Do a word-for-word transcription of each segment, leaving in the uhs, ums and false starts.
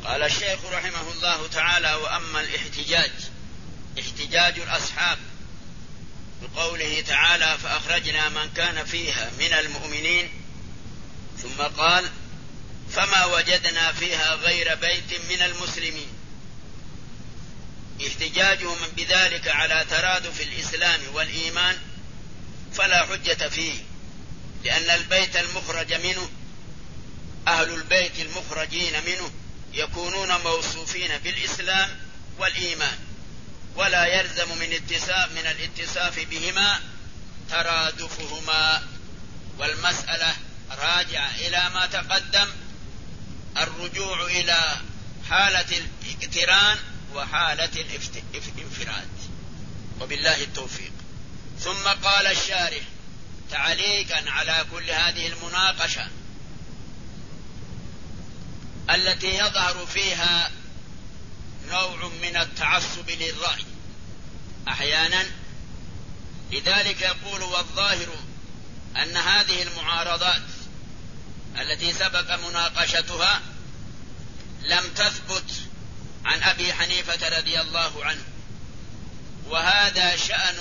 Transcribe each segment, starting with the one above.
قال الشيخ رحمه الله تعالى: وأما الاحتجاج احتجاج الأصحاب بقوله تعالى: فأخرجنا من كان فيها من المؤمنين، ثم قال: فما وجدنا فيها غير بيت من المسلمين. احتجاجهم بذلك على ترادف الإسلام والإيمان فلا حجة فيه، لأن البيت المخرج منه أهل البيت المخرجين منه يكونون موصوفين بالإسلام والإيمان، ولا يلزم من اتصاف من الاتصاف بهما ترادفهما. والمسألة راجعة إلى ما تقدم، الرجوع إلى حالة الاقتران وحالة الانفراد، وبالله التوفيق. ثم قال الشارح تعليقا على كل هذه المناقشة التي يظهر فيها نوع من التعصب للرأي أحيانا، لذلك يقول: والظاهر أن هذه المعارضات التي سبق مناقشتها لم تثبت عن أبي حنيفة رضي الله عنه، وهذا شأن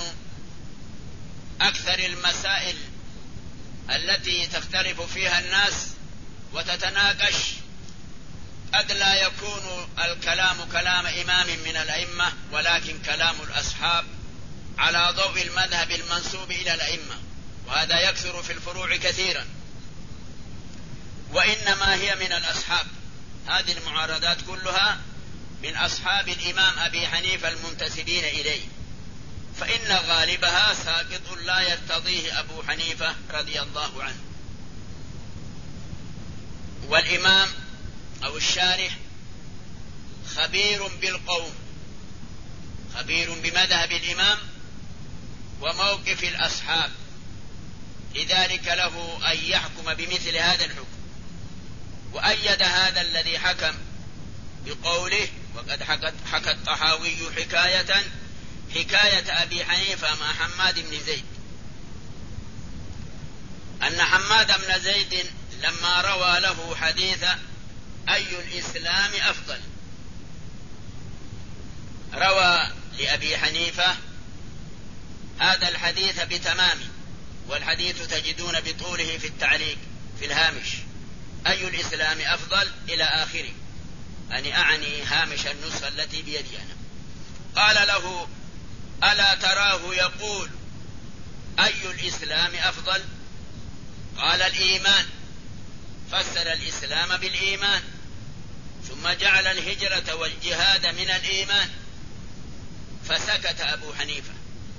أكثر المسائل التي تختلف فيها الناس وتتناقش، قد لا يكون الكلام كلام إمام من الأئمة، ولكن كلام الأصحاب على ضوء المذهب المنسوب إلى الأئمة، وهذا يكثر في الفروع كثيرا. وإنما هي من الأصحاب، هذه المعارضات كلها من أصحاب الإمام أبي حنيفة المنتسبين إليه، فإن غالبها ساقط لا يرتضيه أبو حنيفة رضي الله عنه. والإمام أو الشارح خبير بالقوم، خبير بمذهب الإمام وموقف الأصحاب، لذلك له أن يحكم بمثل هذا الحكم. وأيد هذا الذي حكم بقوله: وقد حكى الطحاوي حكاية حكاية أبي حنيفة مع حماد بن زيد، أن حماد بن زيد لما روى له حديث أي الإسلام أفضل، روى لأبي حنيفة هذا الحديث بتمامه، والحديث تجدون بطوله في التعليق في الهامش: أي الإسلام أفضل إلى آخره، أنا أعني هامش النسخة التي بيدي أنا. قال له: ألا تراه يقول أي الإسلام أفضل؟ قال: الإيمان. فسر الإسلام بالإيمان، ثم جعل الهجرة والجهاد من الإيمان، فسكت أبو حنيفة،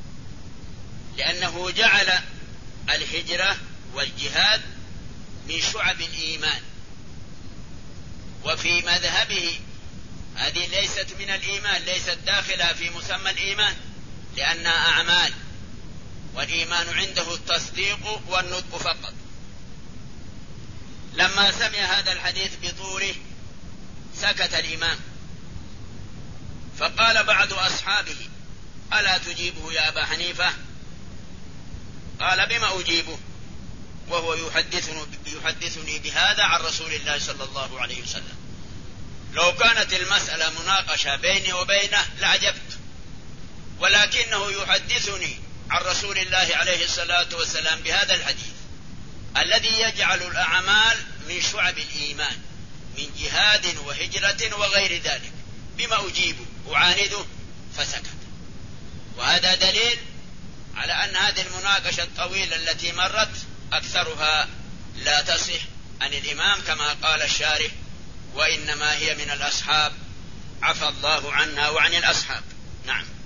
لأنه جعل الهجرة والجهاد من شعب الإيمان، وفي مذهبه هذه ليست من الإيمان، ليست داخلة في مسمى الإيمان، لأنها أعمال، والإيمان عنده التصديق والنطق فقط. لما سمع هذا الحديث بطوله سكت الإمام، فقال بعض أصحابه: ألا تجيبه يا أبا حنيفة؟ قال: بما أجيبه وهو يحدثني, يحدثني بهذا عن رسول الله صلى الله عليه وسلم؟ لو كانت المسألة مناقشة بيني وبينه لعجبت، ولكنه يحدثني عن رسول الله عليه الصلاة والسلام بهذا الحديث الذي يجعل الأعمال من شعب الإيمان، من جهاد وهجرة وغير ذلك، بما أجيبه أعانده؟ فسكت. وهذا دليل على أن هذه المناقشة الطويلة التي مرت أكثرها لا تصح عن الإمام كما قال الشارح، وإنما هي من الأصحاب، عفى الله عنا وعن الأصحاب. نعم.